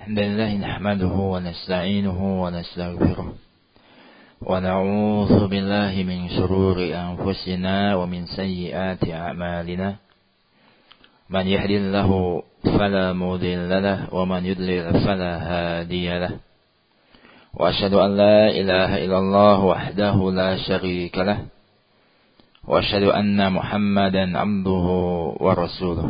الحمد لله نحمده ونستعينه ونستغفره ونعوذ بالله من شرور أنفسنا ومن سيئات أعمالنا من يهد الله فلا مضل له ومن يضلل فلا هادي له وأشهد أن لا إله إلا الله وحده لا شريك له وأشهد أن محمدا عبده ورسوله.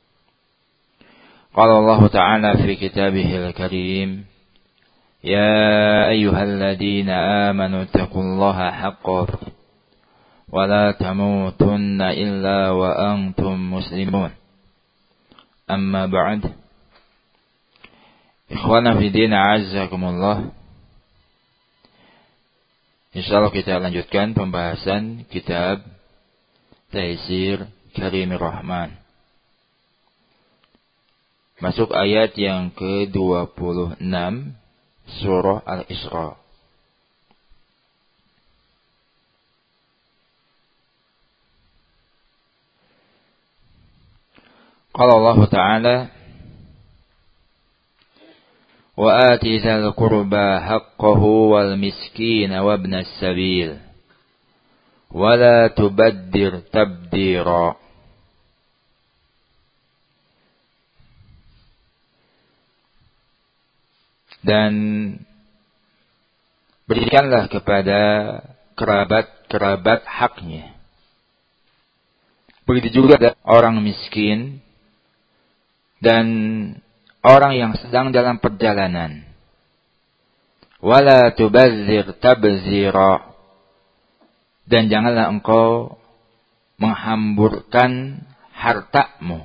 قال الله تعالى في كتابه الكريم يا أيها الذين آمنوا اتقوا الله حق ولا تموتن إلا وأنتم مسلمون. أما بعد إخوانا في الدين أعزكم. Insyaallah kita lanjutkan pembahasan kitab Taisir Karimir Rahman. Masuk ayat yang ke-26 surah Al-Isra. Qala Allah Ta'ala وآت ذا القربى حقه والمسكين وابن السبيل ولا تبذر تبذيرا. Dan berikanlah kepada kerabat-kerabat haknya. Begitu juga orang miskin dan orang yang sedang dalam perjalanan. Wala tubazzir tabzira. Dan janganlah engkau menghamburkan hartamu.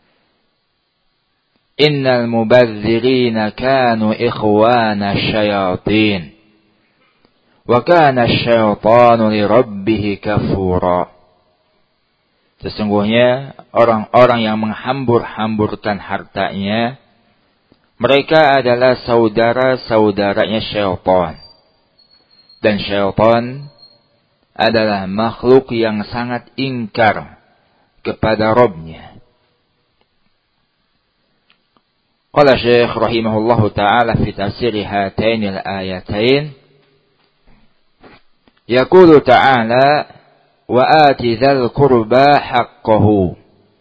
Innal mubazzirina kanu ikhwana syayatin. Wa kana syaitanu li rabbih kafura. Sesungguhnya orang-orang yang menghambur-hamburkan hartanya, mereka adalah saudara-saudaranya syaitan. Dan syaitan adalah makhluk yang sangat ingkar kepada Rabb-Nya. Qala Syekh rahimahullahu ta'ala fi tafsir hatain al-ayatain. Yaqulu ta'ala wa ati dzal qurba haqqahu.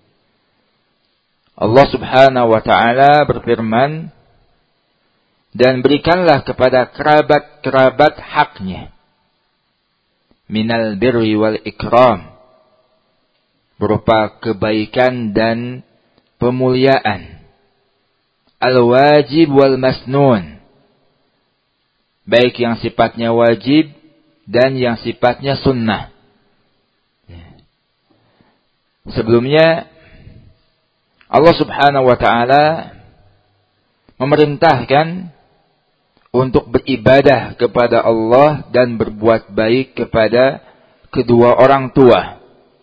Allah subhanahu wa ta'ala berfirman, dan berikanlah kepada kerabat-kerabat haknya. Minal birri wal ikram. Berupa kebaikan dan pemuliaan. Al-wajib wal masnun. Baik yang sifatnya wajib dan yang sifatnya sunnah. Sebelumnya Allah subhanahu wa ta'ala memerintahkan untuk beribadah kepada Allah dan berbuat baik kepada kedua orang tua.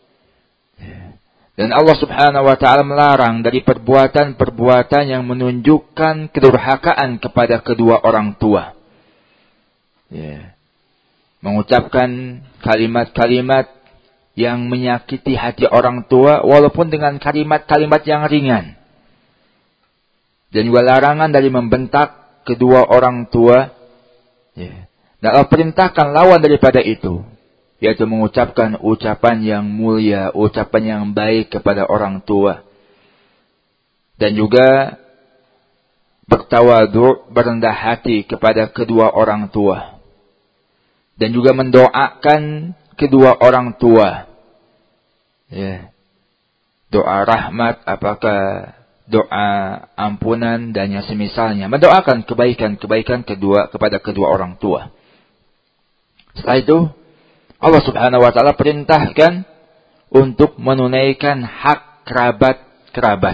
Dan Allah subhanahu wa ta'ala melarang dari perbuatan-perbuatan yang menunjukkan kedurhakaan kepada kedua orang tua. Mengucapkan kalimat-kalimat yang menyakiti hati orang tua walaupun dengan kalimat-kalimat yang ringan. Dan juga larangan dari membentak kedua orang tua. Dan Allah perintahkan lawan daripada itu, yaitu mengucapkan ucapan yang mulia, ucapan yang baik kepada orang tua. Dan juga bertawadu', berendah hati kepada kedua orang tua. Dan juga mendoakan kedua orang tua. Doa rahmat, apakah doa ampunan dan yang semisalnya. Mendoakan kebaikan-kebaikan kepada kedua orang tua. Setelah itu Allah subhanahu wa ta'ala perintahkan untuk menunaikan hak kerabat-kerabat.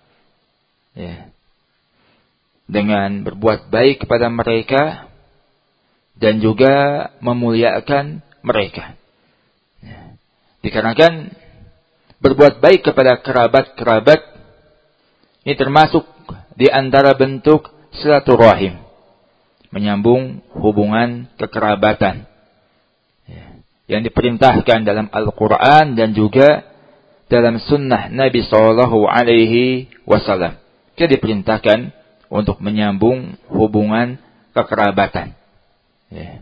Dengan berbuat baik kepada mereka dan juga memuliakan mereka. Dikarenakan berbuat baik kepada kerabat-kerabat ini termasuk di antara bentuk silaturahim. Menyambung hubungan kekerabatan. Yang diperintahkan dalam Al-Quran dan juga dalam sunnah Nabi SAW. Kita diperintahkan untuk menyambung hubungan kekerabatan. Ya.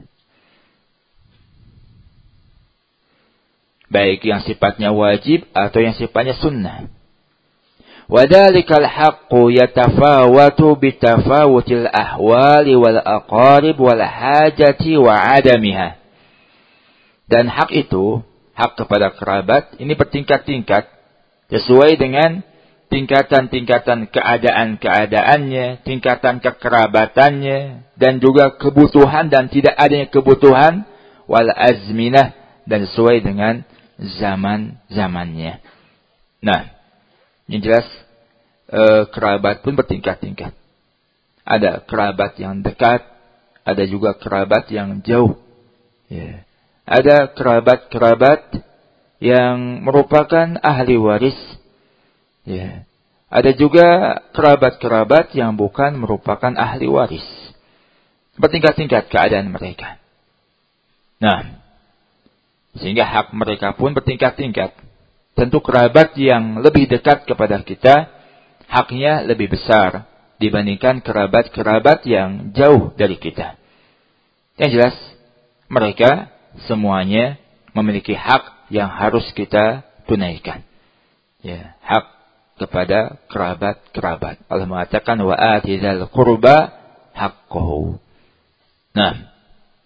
Baik yang sifatnya wajib atau yang sifatnya sunnah. Wadzalikal haqqu yatafawatu bitafawutil ahwali wal aqarib wal hajati wa adamiha. Dan hak itu, hak kepada kerabat, ini bertingkat-tingkat sesuai dengan tingkatan-tingkatan keadaan-keadaannya, tingkatan kekerabatannya, dan juga kebutuhan dan tidak adanya kebutuhan, wal azminah, dan sesuai dengan zaman-zamannya. Nah, yang jelas kerabat pun bertingkat-tingkat. Ada kerabat yang dekat, ada juga kerabat yang jauh. Ya. Ada kerabat-kerabat yang merupakan ahli waris. Ya. Ada juga kerabat-kerabat yang bukan merupakan ahli waris. Bertingkat-tingkat keadaan mereka. Nah, sehingga hak mereka pun bertingkat-tingkat. Tentu kerabat yang lebih dekat kepada kita, haknya lebih besar dibandingkan kerabat-kerabat yang jauh dari kita. Yang jelas, mereka semuanya memiliki hak yang harus kita tunaikan. Ya, hak kepada kerabat-kerabat. Allah mengatakan wa atizal qurba haqqahu. Nah,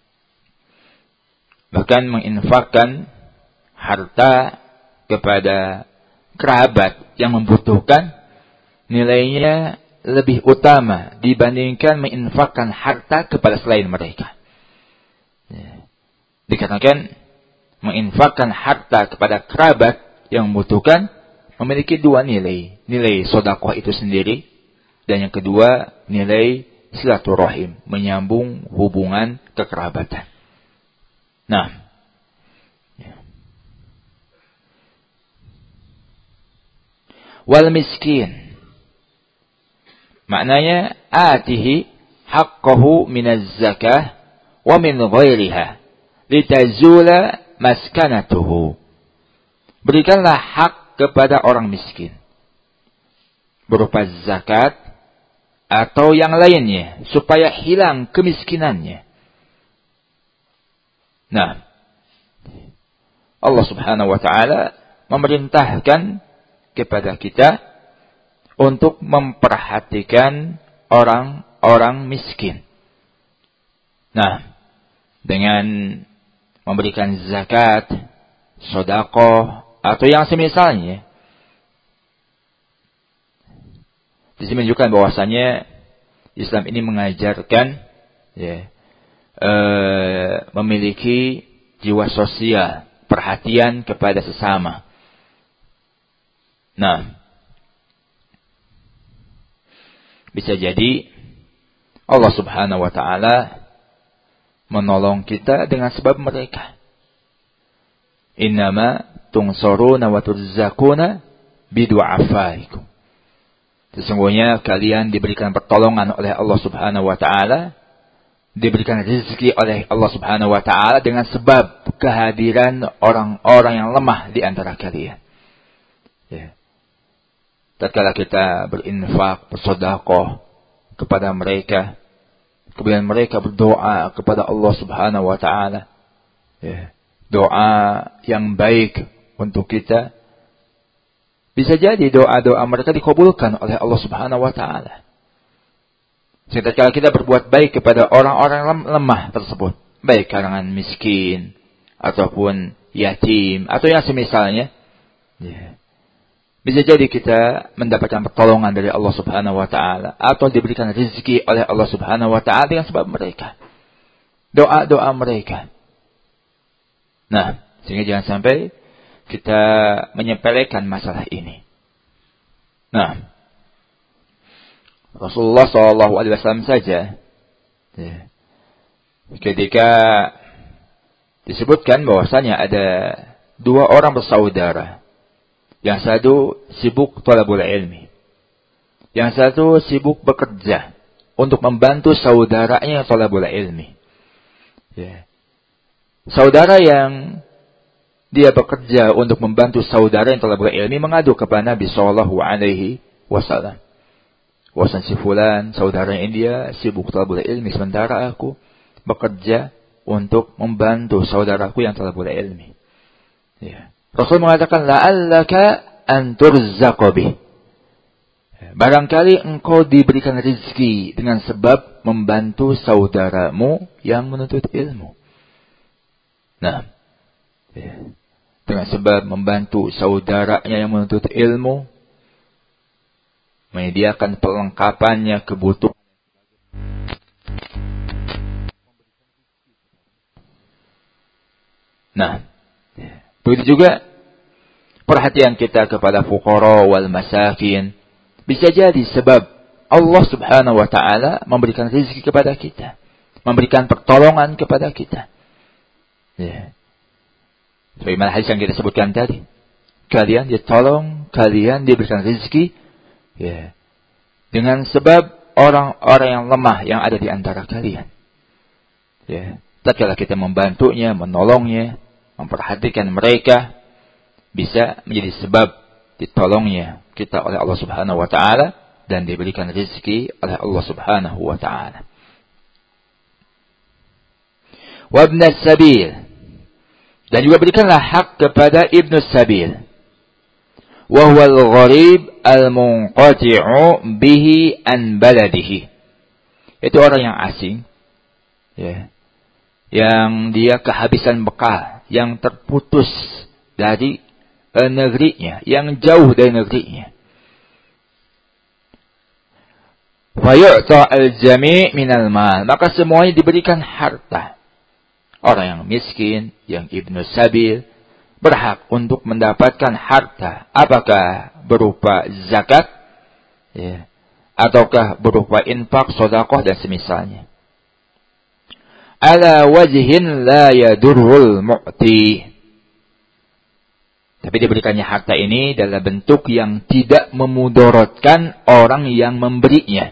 bahkan menginfakkan harta kepada kerabat yang membutuhkan nilainya lebih utama dibandingkan menginfakkan harta kepada selain mereka. Ya. Dikatakan menginfakkan harta kepada kerabat yang membutuhkan memiliki dua nilai. Nilai sedekah itu sendiri, dan yang kedua nilai silaturahim, menyambung hubungan kekerabatan. Nah, wal miskin, maknanya atihi haqqahu minaz zakah wa min ghairiha litazula maskanatuhu. Berikanlah hak kepada orang miskin berupa zakat atau yang lainnya supaya hilang kemiskinannya. Nah, Allah Subhanahu wa taala memerintahkan kepada kita untuk memperhatikan orang-orang miskin. Nah, dengan memberikan zakat, sedekah atau yang semisalnya. Di sini menunjukkan bahwasanya Islam ini mengajarkan memiliki jiwa sosial, perhatian kepada sesama. Nah, bisa jadi Allah Subhanahu wa taala menolong kita dengan sebab mereka. Innama tungsaruna wa turzaquna bidu'afaikum. Sesungguhnya kalian diberikan pertolongan oleh Allah Subhanahu wa taala, diberikan rezeki oleh Allah Subhanahu wa taala dengan sebab kehadiran orang-orang yang lemah di antara kalian. Ya. Tatkala kita berinfak, bersedekah kepada mereka, kemudian mereka berdoa kepada Allah Subhanahu wa taala. Ya. Doa yang baik untuk kita. Bisa jadi doa-doa mereka dikabulkan oleh Allah Subhanahu wa taala. Sehingga kalau kita berbuat baik kepada orang-orang lemah tersebut, baik kalangan miskin ataupun yatim atau yang semisalnya, ya. Bisa jadi kita mendapatkan pertolongan dari Allah Subhanahu wa taala atau diberikan rezeki oleh Allah Subhanahu wa taala dengan sebab mereka. Doa-doa mereka. Nah, sehingga jangan sampai kita menyepelekan masalah ini. Nah, Rasulullah SAW saja, ya, ketika disebutkan bahwasanya ada dua orang bersaudara, yang satu sibuk thalabul ilmi, yang satu sibuk bekerja untuk membantu saudaranya thalabul ilmi. Ya. Saudara yang dia bekerja untuk membantu saudara yang telah berilmi mengadu kepada Nabi SAW. Wasan si fulan, saudaranya dia sibuk talabul ilmi, sementara aku bekerja untuk membantu saudaraku yang talabul ilmi. Ya. Rasul mengatakan, la'allaka an turzaqu bih. Barangkali engkau diberikan rezeki dengan sebab membantu saudaramu yang menuntut ilmu. Nah, ya. Dengan sebab membantu saudaranya yang menuntut ilmu, menyediakan perlengkapannya, kebutuhan. Nah, begitu juga perhatian kita kepada fuqara wal masakin. Bisa jadi sebab Allah subhanahu wa ta'ala memberikan rezeki kepada kita. Memberikan pertolongan kepada kita. Ya. Sebagaimana hadis yang kita sebutkan tadi. Kalian ditolong, kalian diberikan rezeki. Ya. Dengan sebab orang-orang yang lemah yang ada di antara kalian. Ya. Tatkala kita membantunya, menolongnya, memperhatikan mereka, bisa menjadi sebab ditolongnya kita oleh Allah Subhanahu wa taala dan diberikan rezeki oleh Allah Subhanahu wa taala. Wa ibn as-sabil, dan juga berikanlah hak kepada ibn as-sabil. Wa huwa al-gharib al-munqati'u bihi an baladihi. Itu orang yang asing, ya, yang dia kehabisan bekal, yang terputus dari negerinya, yang jauh dari negerinya. Fayu'ta al-jami' minal mal, maka semuanya diberikan harta. Orang yang miskin, yang ibnu sabil, berhak untuk mendapatkan harta. Apakah berupa zakat, ya, ataukah berupa infak, sedekah dan semisalnya. Ala wajhin la yadurrul mu'ti. Tapi diberikannya harta ini dalam bentuk yang tidak memudaratkan orang yang memberinya.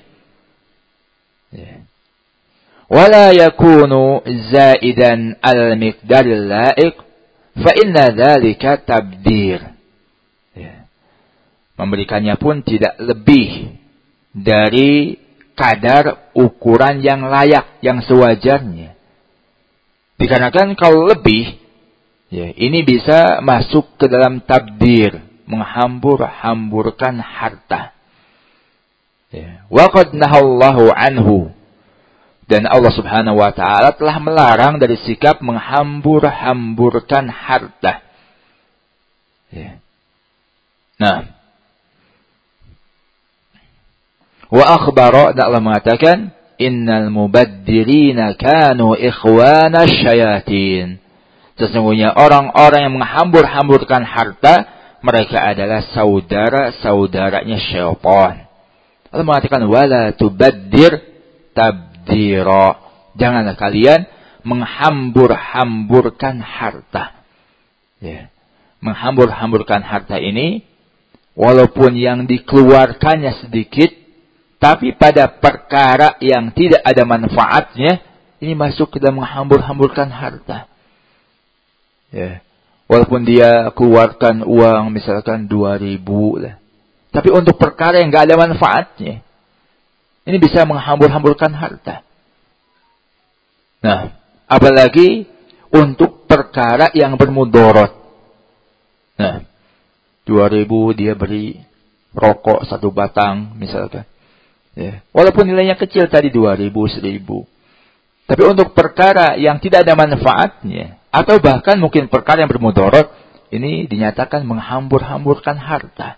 Wala yakunu zaidan al-miqdaril la'iq fa inna dzalika tabdir. Memberikannya pun tidak lebih dari kadar ukuran yang layak, yang sewajarnya. Dikarenakan kalau lebih, ya, ini bisa masuk ke dalam tabdir, menghambur-hamburkan harta. Ya. Wa qad nahallahu anhu, dan Allah Subhanahu wa taala telah melarang dari sikap menghambur-hamburkan harta. Ya. Nah, wa akhbara, dan Allah mengatakan, innal mubaddirina kanu ikhwana syayatin. Sesungguhnya orang-orang yang menghambur-hamburkan harta, mereka adalah saudara-saudaranya syaitan. Allah mengatakan, wala tubaddir tabdira. Janganlah kalian menghambur-hamburkan harta. Ya. Menghambur-hamburkan harta ini, walaupun yang dikeluarkannya sedikit, tapi pada perkara yang tidak ada manfaatnya, ini masuk ke dalam menghambur-hamburkan harta. Ya. Walaupun dia keluarkan uang misalkan 2.000 lah. Tapi untuk perkara yang gak ada manfaatnya, ini bisa menghambur-hamburkan harta. Nah, apalagi untuk perkara yang bermudarat. Nah, 2.000 dia beri rokok 1 batang misalkan. Ya. Walaupun nilainya kecil tadi 2.000, 1.000. Tapi untuk perkara yang tidak ada manfaatnya, atau bahkan mungkin perkara yang bermudarat, ini dinyatakan menghambur-hamburkan harta.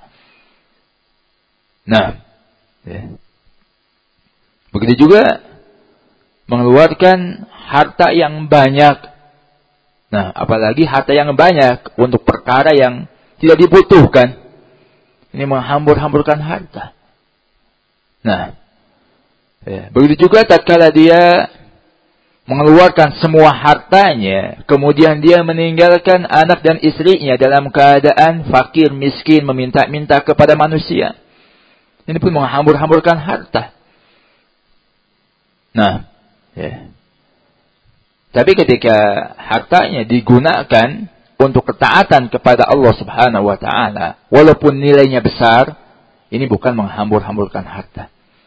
Nah, ya. Begitu juga mengeluarkan harta yang banyak. Nah, apalagi harta yang banyak untuk perkara yang tidak dibutuhkan. Ini menghambur-hamburkan harta. Nah, ya. Begitu juga tatkala dia mengeluarkan semua hartanya, kemudian dia meninggalkan anak dan istrinya dalam keadaan fakir, miskin, meminta-minta kepada manusia. Ini pun menghambur-hamburkan harta. Nah, ya. Tapi ketika hartanya digunakan untuk ketaatan kepada Allah Subhanahu wa taala, walaupun nilainya besar, ini bukan menghambur-hamburkan harta.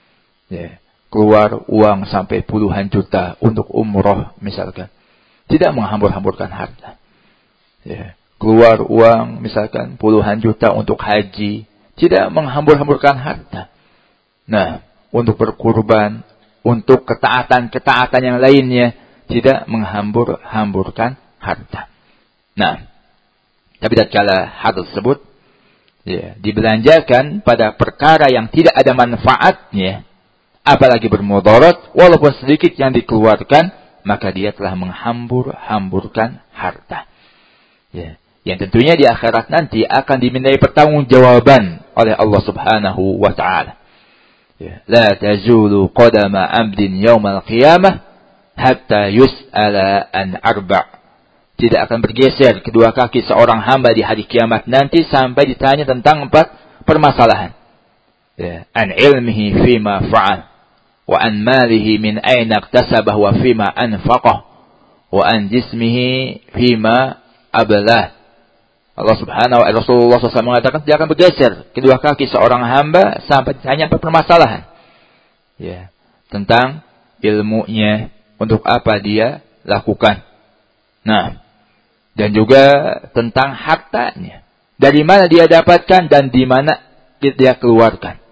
Ya, keluar uang sampai puluhan juta untuk umroh misalkan. Tidak menghambur-hamburkan harta. Ya, keluar uang misalkan puluhan juta untuk haji. Tidak menghambur-hamburkan harta. Nah, untuk berkurban, untuk ketaatan-ketaatan yang lainnya, tidak menghambur-hamburkan harta. Nah, tapi tatkala harta tersebut ya, dibelanjakan pada perkara yang tidak ada manfaatnya, apalagi bermudarat, walaupun sedikit yang dikeluarkan, maka dia telah menghambur-hamburkan harta. Ya, yang tentunya di akhirat nanti akan dimintai pertanggungjawaban oleh Allah Subhanahu wa taala. Ya, la tazulu qadama 'abdin yaumal qiyamah hatta yus'ala an arba'. Tidak akan bergeser kedua kaki seorang hamba di hari kiamat nanti sampai ditanya tentang 4 permasalahan. Ya, an ilmihi fima fa'al, wa an malihi min aina iktasabah wa fima anfaqah, wa an jismihi fima ablah. Allah Subhanahu wa ta'ala, Rasulullah SAW mengatakan tidak akan bergeser kedua kaki seorang hamba sampai ditanya 4 permasalahan. Ya, tentang ilmunya, untuk apa dia lakukan. Nah, dan juga tentang hartanya. Dari mana dia dapatkan dan di mana dia keluarkan.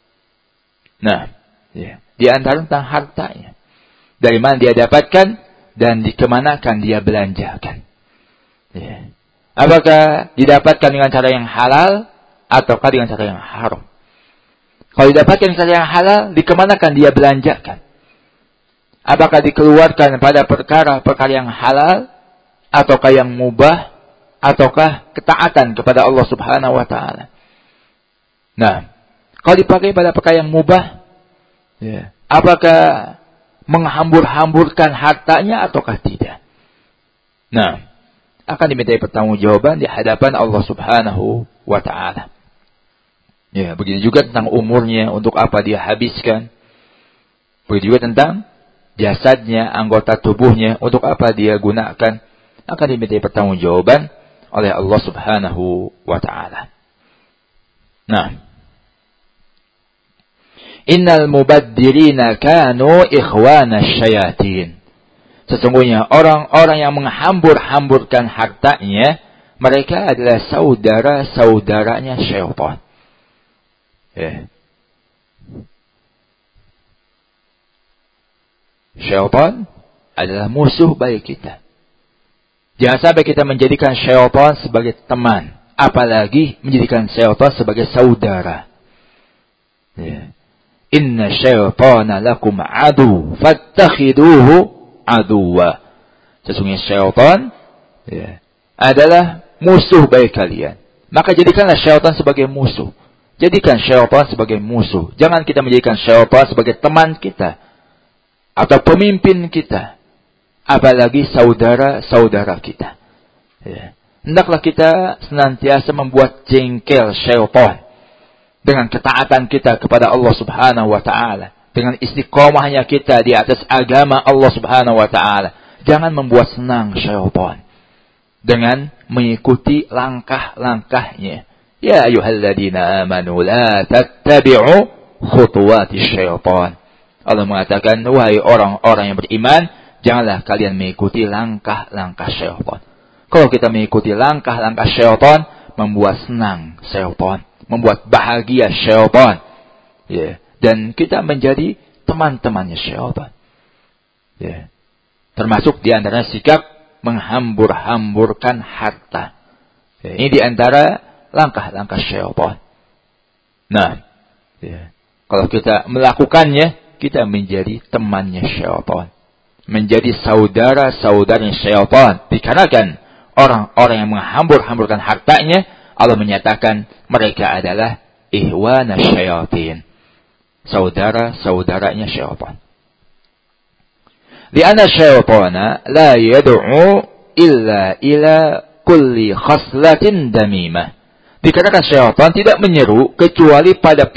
Nah, ya, di antara tentang hartanya. Dari mana dia dapatkan dan dikemanakan dia belanjakan. Ya. Apakah didapatkan dengan cara yang halal ataukah dengan cara yang haram? Kalau didapatkan dengan cara yang halal, dikemanakan dia belanjakan? Apakah dikeluarkan pada perkara-perkara yang halal ataukah yang mubah ataukah ketaatan kepada Allah Subhanahu wa taala? Nah, kalau dipakai pada perkara yang mubah, ya, apakah menghambur-hamburkan hartanya ataukah tidak? Nah, akan dimintai pertanggungjawaban di hadapan Allah Subhanahu wa taala. Ya, begitu juga tentang umurnya, untuk apa dia habiskan. Begitu juga tentang jasadnya, anggota tubuhnya, untuk apa dia gunakan. Akan dimintai pertanggungjawaban oleh Allah Subhanahu wa taala. Nah, innal mubaddirina kanu ikhwana syayatin. Sesungguhnya orang-orang yang menghambur-hamburkan hartanya, mereka adalah saudara-saudaranya syaitan. Ya. Syaitan adalah musuh bagi kita. Jangan sampai kita menjadikan syaitan sebagai teman, apalagi menjadikan syaitan sebagai saudara. Ya. Inna syaitana lakum adu, fattakhiduhu aduwa. Sesungguhnya syaitan ya, adalah musuh bagi kalian. Maka jadikanlah syaitan sebagai musuh. Jadikan syaitan sebagai musuh. Jangan kita menjadikan syaitan sebagai teman kita atau pemimpin kita, apalagi saudara-saudara kita. Ya. Hendaklah kita senantiasa membuat jengkel syaitan dengan ketaatan kita kepada Allah Subhanahu wa taala, dengan istiqomahnya kita di atas agama Allah Subhanahu wa taala. Jangan membuat senang syaitan dengan mengikuti langkah-langkahnya. Ya ayyuhalladzina amanu la tattabi'u khutuwatis syaitan. Allah mengatakan, wahai orang-orang yang beriman, janganlah kalian mengikuti langkah-langkah syaitan. Kalau kita mengikuti langkah-langkah syaitan, membuat senang syaitan, membuat bahagia syaitan. Ya. Dan kita menjadi teman-temannya syaitan. Ya. Termasuk di antara sikap menghambur-hamburkan harta. Ya. Ini di antara langkah-langkah syaitan. Nah, ya. Kalau kita melakukannya, kita menjadi temannya syaitan. Menjadi saudara-saudaranya syaitan. Dikarenakan orang-orang yang menghambur-hamburkan hartanya, Allah menyatakan mereka adalah ihwana syayatin. Saudara-saudaranya syaitan. Lianna syaitana la yad'u illa ila kulli khaslatin damimah. Dikarenakan syaitan tidak menyeru kecuali pada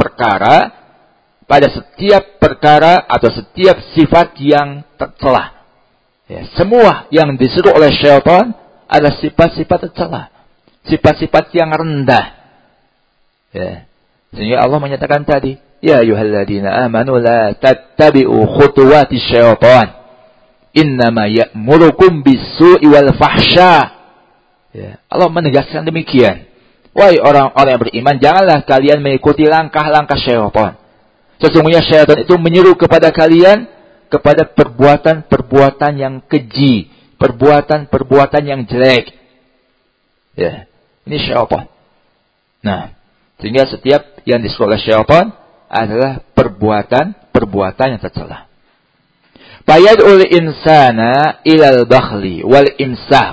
setiap perkara atau setiap sifat yang tercela. Ya, semua yang diseru oleh syaitan adalah sifat-sifat tercela, sifat-sifat yang rendah. Ya. Sehingga Allah menyatakan tadi, ya ayyuhalladzina amanu la tattabi'u khutuwati syaitan. Innama ya'murukum bis-su'i wal fahsya. Ya, Allah menegaskan demikian. Wahai orang-orang yang beriman, janganlah kalian mengikuti langkah-langkah syaitan. Sesungguhnya syaitan itu menyeru kepada kalian kepada perbuatan-perbuatan yang keji, perbuatan-perbuatan yang jelek. Ya, ini syaitan. Nah, sehingga setiap yang disuruh oleh syaitan adalah perbuatan yang tercela. Fayad'ul insana ilal bakhli wal imsak.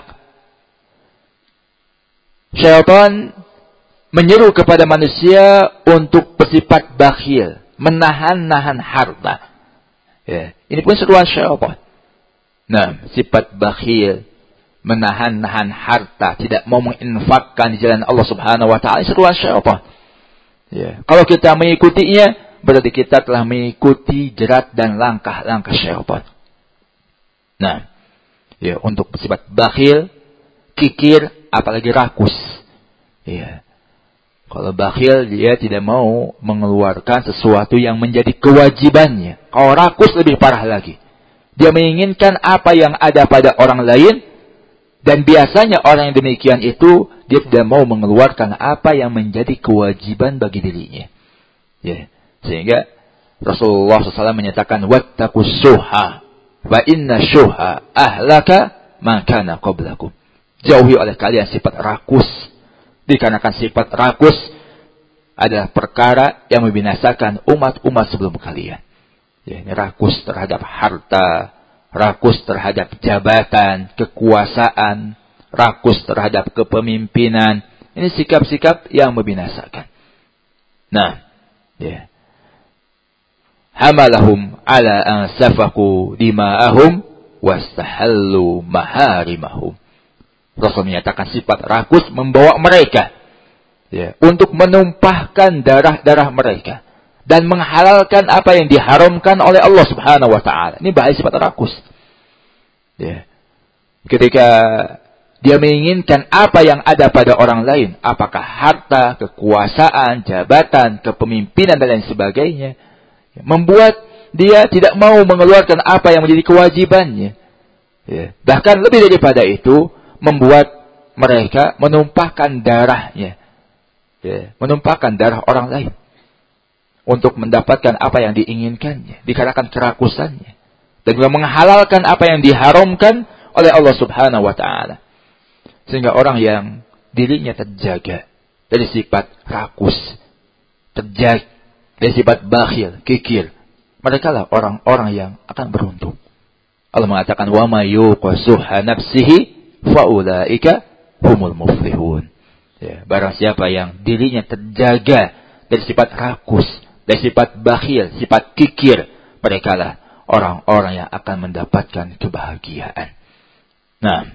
Syaitan menyeru kepada manusia untuk bersifat bakhil, menahan-nahan harta. Ya, ini pun seruan syaitan. Nah, sifat bakhil, menahan-nahan harta, tidak mau menginfakkan di jalan Allah Subhanahu wa taala, seruan syaitan. Ya, kalau kita mengikutinya, berarti kita telah mengikuti jerat dan langkah-langkah syaitan. Nah, ya, untuk bersifat bakhil, kikir, apalagi rakus. Ya. Kalau bakhil, dia tidak mau mengeluarkan sesuatu yang menjadi kewajibannya. Kalau rakus lebih parah lagi. Dia menginginkan apa yang ada pada orang lain, dan biasanya orang yang demikian itu, dia tidak mau mengeluarkan apa yang menjadi kewajiban bagi dirinya. Ya. Sehingga Rasulullah SAW menyatakan, wattaqus syuha, wa inna syuha ahlaka ma kana qablakum. Jauhi oleh kalian sifat rakus. Dikarenakan sifat rakus adalah perkara yang membinasakan umat-umat sebelum kalian. Ya, ini rakus terhadap harta, rakus terhadap jabatan, kekuasaan, rakus terhadap kepemimpinan. Ini sikap-sikap yang membinasakan. Nah, ya. Hamalahum ala an safaku dima'ahum wastahallu maharimahum. Rasul menyatakan sifat rakus membawa mereka, ya, untuk menumpahkan darah-darah mereka dan menghalalkan apa yang diharamkan oleh Allah Subhanahu wa taala. Ini bahaya sifat rakus. Ya. Ketika dia menginginkan apa yang ada pada orang lain, apakah harta, kekuasaan, jabatan, kepemimpinan dan lain sebagainya, membuat dia tidak mau mengeluarkan apa yang menjadi kewajibannya. Ya. Bahkan lebih daripada itu, membuat mereka menumpahkan darahnya. Ya. Menumpahkan darah orang lain. Untuk mendapatkan apa yang diinginkannya. Dikarenakan kerakusannya. Dan juga menghalalkan apa yang diharamkan oleh Allah Subhanahu wa ta'ala. Sehingga orang yang dirinya terjaga dari sifat rakus, terjaga dari sifat bakhil, kikir, mereka lah orang-orang yang akan beruntung. Allah mengatakan, wa may yuqasuha nafsihi faulaika humul muflihun. Ya, barang siapa yang dirinya terjaga dari sifat rakus, dari sifat bakhil, sifat kikir, mereka lah orang-orang yang akan mendapatkan kebahagiaan. Nah,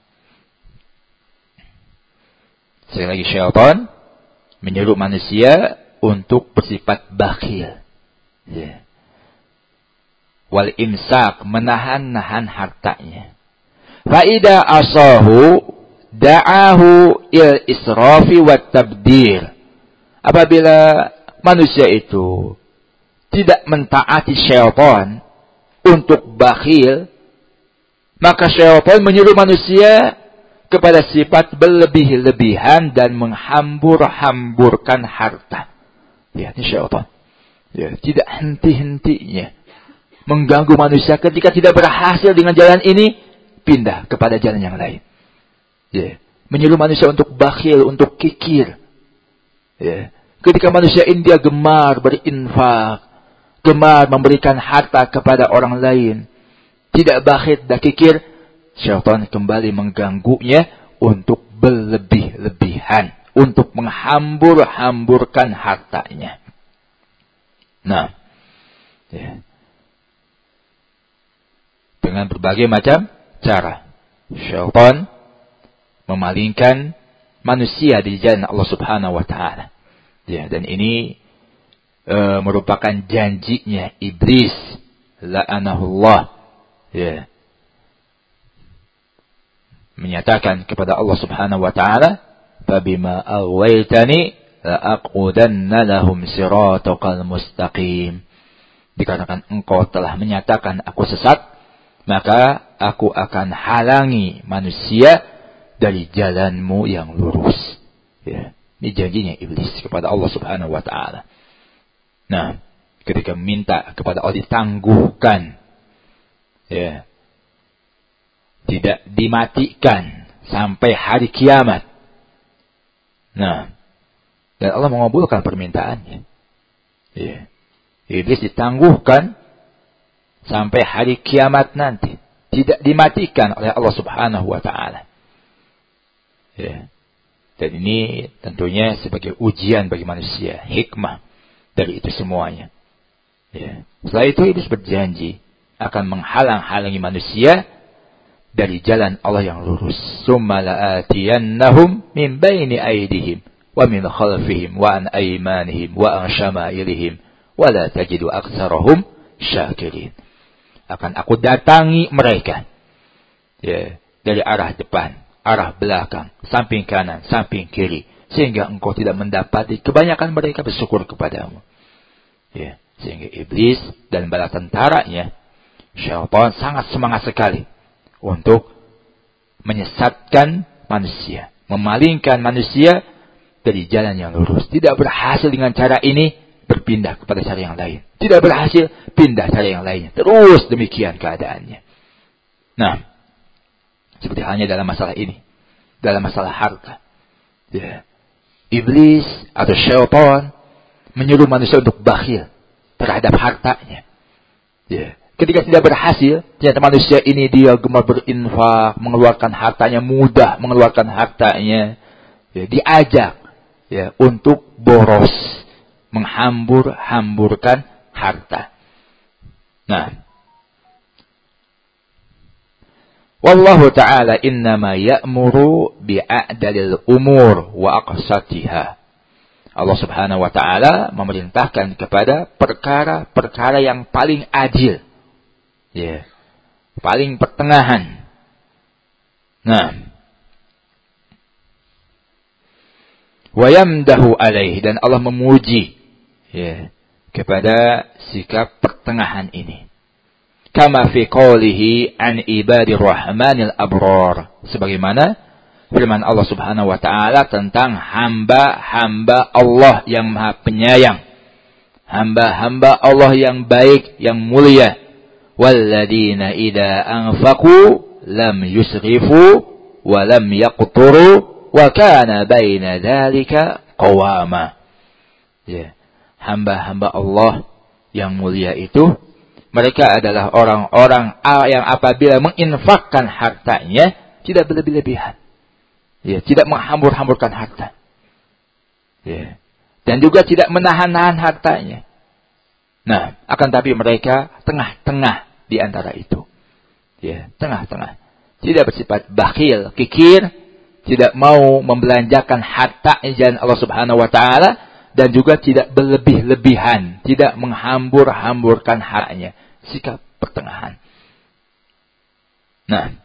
sekali lagi syaitan menyuruh manusia untuk bersifat bakhil. Ya. Wal imsak, menahan-nahan hartanya. Fa'ida asahu da'ahu il israfi wat tabdir. Apabila manusia itu tidak mentaati syaitan untuk bakhil, maka syaitan menyuruh manusia kepada sifat berlebih-lebihan dan menghambur-hamburkan harta. Ya, ini syaitan. Ya, tidak henti-hentinya mengganggu manusia ketika tidak berhasil dengan jalan ini, pindah kepada jalan yang lain. Ya, menyuruh manusia untuk bakhil, untuk kikir. Ya, ketika manusia ini dia gemar berinfak, gemar memberikan harta kepada orang lain, tidak bakhil dan kikir, syaitan kembali mengganggunya untuk berlebih-lebihan, untuk menghambur-hamburkan hartanya. Nah, ya, dengan berbagai macam cara, syaitan memalingkan manusia di jalan Allah Subhanahu wa taala. Ya, dan ini merupakan janjinya iblis, la'anahullah. Ya. Menyatakan kepada Allah Subhanahu wa taala, "Fabima aghwaytani la'aqudanna lahum siratakal mustaqim. Dikarenakan engkau telah menyatakan aku sesat, maka aku akan halangi manusia dari jalanmu yang lurus. Ya, ini janjinya iblis kepada Allah Subhanahu wa taala. Nah, ketika minta kepada Allah ditangguhkan, ya, tidak dimatikan sampai hari kiamat. Nah, dan Allah mengabulkan permintaannya. Ya. Iblis ditangguhkan sampai hari kiamat nanti, tidak dimatikan oleh Allah Subhanahu wa taala. Ya. Dan ini tentunya sebagai ujian bagi manusia, hikmah dari itu semuanya. Ya. Setelah itu iblis berjanji akan menghalang-halangi manusia dari jalan Allah yang lurus. Summa la'atiyannahum min baini aydihim wa min khalfihim wa an aymanihim wa an syama'ilihim wa la tajidu aktsarahum syakirin. Akan aku datangi mereka, ya, dari arah depan, arah belakang, samping kanan, samping kiri, sehingga engkau tidak mendapati kebanyakan mereka bersyukur kepadamu. Ya, sehingga iblis dan bala tentaranya, syaitan, sangat semangat sekali untuk menyesatkan manusia, memalingkan manusia dari jalan yang lurus. Tidak berhasil dengan cara ini, berpindah kepada cara yang lain. Tidak berhasil, pindah cara yang lainnya. Terus demikian keadaannya. Nah, seperti halnya dalam masalah ini, dalam masalah harta. Ya. Iblis atau syaitan menyuruh manusia untuk bakhil terhadap hartanya. Ya. Ketika tidak berhasil, ternyata manusia ini dia gemar berinfak, mengeluarkan hartanya, mudah mengeluarkan hartanya. Ya, diajak, ya, untuk boros, menghambur-hamburkan harta. Nah, wallahu ta'ala innama ya'muru bi'a'dalil umur wa aqsatiha. Allah Subhanahu wa ta'ala memerintahkan kepada perkara-perkara yang paling adil. Ya, paling pertengahan. Nah, wa yamdahu alaihi, dan Allah memuji, ya, kepada sikap pertengahan ini. Kama fi qawlihi an ibadir rahmanil abrar, sebagaimana firman Allah Subhanahu wa taala tentang hamba-hamba Allah yang Maha Penyayang, hamba-hamba Allah yang baik, yang mulia. Walladzina idza anfaqu lam yusrifu wa lam yaqturu wa kana baina dzalika qawama. Ya, hamba-hamba Allah yang mulia itu, mereka adalah orang-orang yang apabila menginfakkan hartanya tidak berlebih-lebihan. Ya, tidak menghambur-hamburkan harta. Ya. Dan juga tidak menahan-nahan hartanya. Nah, akan tapi mereka tengah-tengah di antara itu. Ya, tengah-tengah. Tidak bersifat bakhil, kikir, tidak mau membelanjakan harta jalan Allah Subhanahu wa taala, dan juga tidak berlebih-lebihan, tidak menghambur-hamburkan hartanya. Sikap pertengahan. Nah,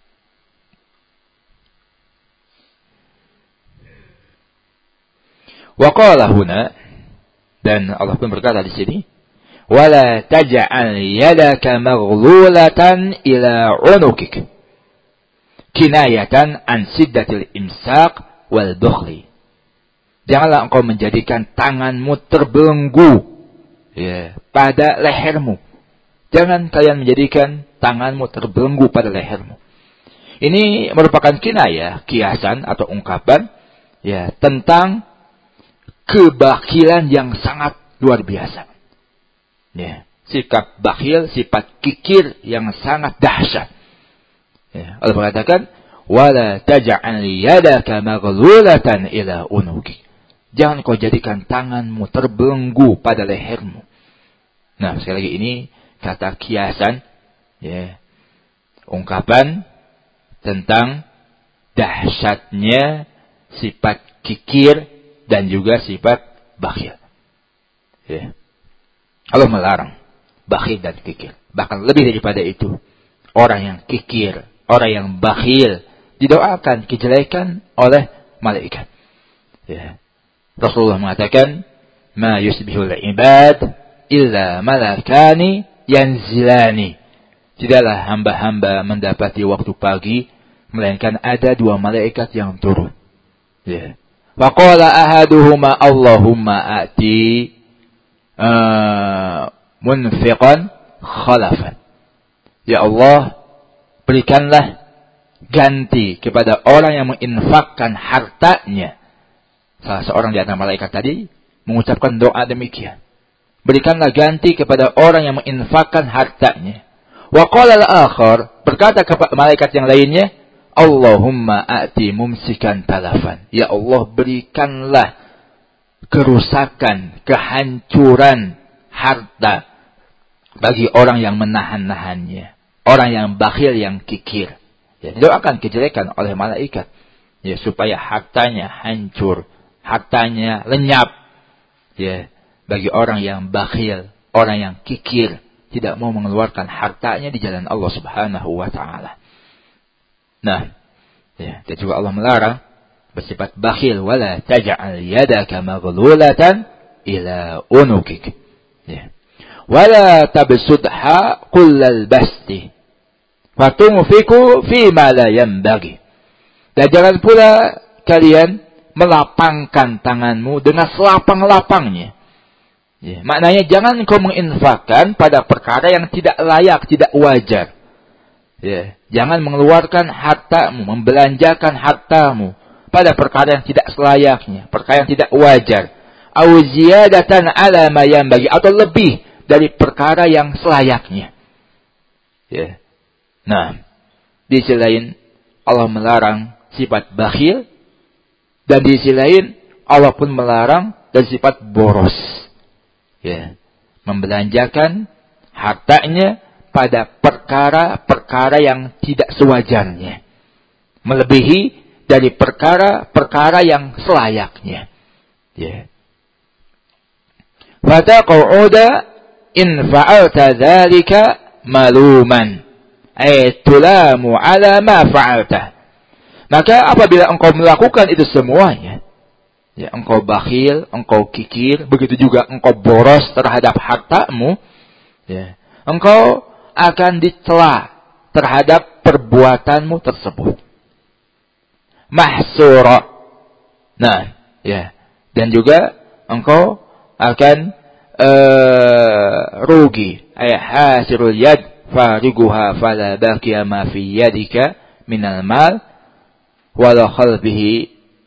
wa qala huna, dan Allah pun berkata di sini, wala taj'al yadaka maghlulatan ila 'unukik, kinayatan an siddatil imsak wal bukhli. Janganlah engkau menjadikan tanganmu terbelenggu, ya, pada lehermu. Jangan kalian menjadikan tanganmu terbelenggu pada lehermu. Ini merupakan kinayah, kiasan atau ungkapan, ya, tentang kebakhilan yang sangat luar biasa. Ya, sikap bakhil, sifat kikir yang sangat dahsyat. Ya, Allah mengatakan, wala taj'al yadaka maghlulatan ila unuki. Jangan kau jadikan tanganmu terbelenggu pada lehermu. Nah, sekali lagi ini kata kiasan, ya, ungkapan tentang dahsyatnya sifat kikir dan juga sifat bakhil. Ya. Allah melarang bakhil dan kikir. Bahkan lebih daripada itu, orang yang kikir, orang yang bakhil, didoakan kejelekan oleh malaikat. Ya. Rasulullah mengatakan, "Ma yusbihul ibad illa malakani yanzilani." Tidaklah hamba-hamba mendapati waktu pagi melainkan ada 2 malaikat yang turun. Ya. Wa qala ahaduhuma Allahumma ati munfiqan khalafan. Ya Allah, berikanlah ganti kepada orang yang menginfakkan hartanya. Salah seorang di antara malaikat tadi mengucapkan doa demikian. Berikanlah ganti kepada orang yang menginfakkan hartanya. Wa qala al-akhar, berkata kepada malaikat yang lainnya, Allahumma a'ti mumsikan talafan. Ya Allah, berikanlah kerusakan, kehancuran harta bagi orang yang menahan-nahannya. Orang yang bakhil, yang kikir. Ya, didoakan kejelekan oleh malaikat. Ya, supaya hartanya hancur, hartanya lenyap. Ya, bagi orang yang bakhil, orang yang kikir, tidak mau mengeluarkan hartanya di jalan Allah Subhanahu wa taala. Nah, ya, dan juga Allah melarang bersifat bakhil, wala taj'al yadaka maghlulatan ila unukik. Ya. Wala tabsudha kullal basti fatunfiku fima la yanbaghi. Dan jangan pula kalian melapangkan tanganmu dengan selapang-lapangnya. Ya, maknanya jangan kau menginfakkan pada perkara yang tidak layak, tidak wajar. Ya, jangan mengeluarkan hartamu, membelanjakan hartamu pada perkara yang tidak selayaknya, perkara yang tidak wajar. Au ziyadatan ala ma yanbaghi, atau lebih dari perkara yang selayaknya. Ya. Nah, di sisi lain Allah melarang sifat bakhil, dan di sisi lain Allah pun melarang dari sifat boros. Ya, membelanjakan hartanya pada perkara-perkara yang tidak sewajarnya, melebihi dari perkara-perkara yang selayaknya. Ya. Fataqauda in fa'alta dzalika maluman, ay tulamu ala ma fa'alta. Maka apabila engkau melakukan itu semuanya, ya, engkau bakhil, engkau kikir, begitu juga engkau boros terhadap hartamu, ya, engkau akan dicela terhadap perbuatanmu tersebut. Mahsura. Nah, ya, dan juga engkau akan rugi. Ay hasirul yad fariguha fala baqiya ma fi yadika minal mal wala khalbihi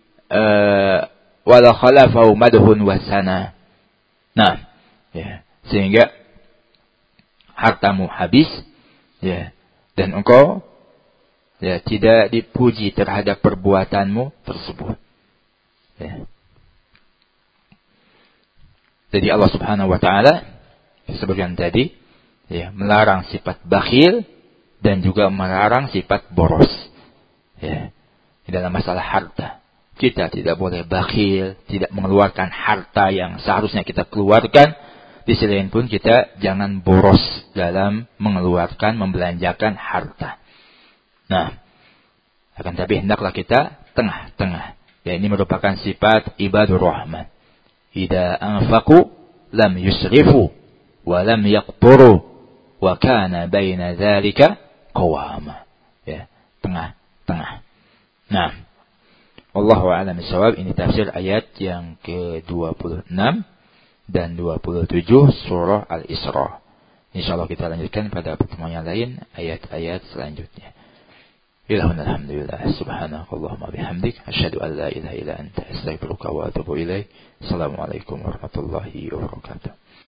wala khalafahu madhun wasana. Nah, ya, sehingga hartamu habis, ya, dan engkau, ya, tidak dipuji terhadap perbuatanmu tersebut. Ya. Jadi Allah Subhanahu wa taala sebagaimana tadi, ya, melarang sifat bakhil dan juga melarang sifat boros. Ya. Di dalam masalah harta, kita tidak boleh bakhil, tidak mengeluarkan harta yang seharusnya kita keluarkan. Di sisi lain pun kita jangan boros dalam mengeluarkan, membelanjakan harta. Nah, akan tapi hendaklah kita tengah-tengah. Ya, ini merupakan sifat ibadur rahman. Idza anfaqu lam yusrifu wa lam yaqturu wa kana baina dzalika qawama. Ya, tengah-tengah. Nah, wallahu a'lam bishawab. Ini tafsir ayat yang ke-26 dan 27 surah Al-Isra. Insyaallah kita lanjutkan pada pertemuan yang lain ayat-ayat selanjutnya. Alhamdulillah, subhanakallahumma bihamdik, asyhadu an la ilaha illa anta, astaghfiruka wa atubu ilaik. Assalamualaikum warahmatullahi wabarakatuh.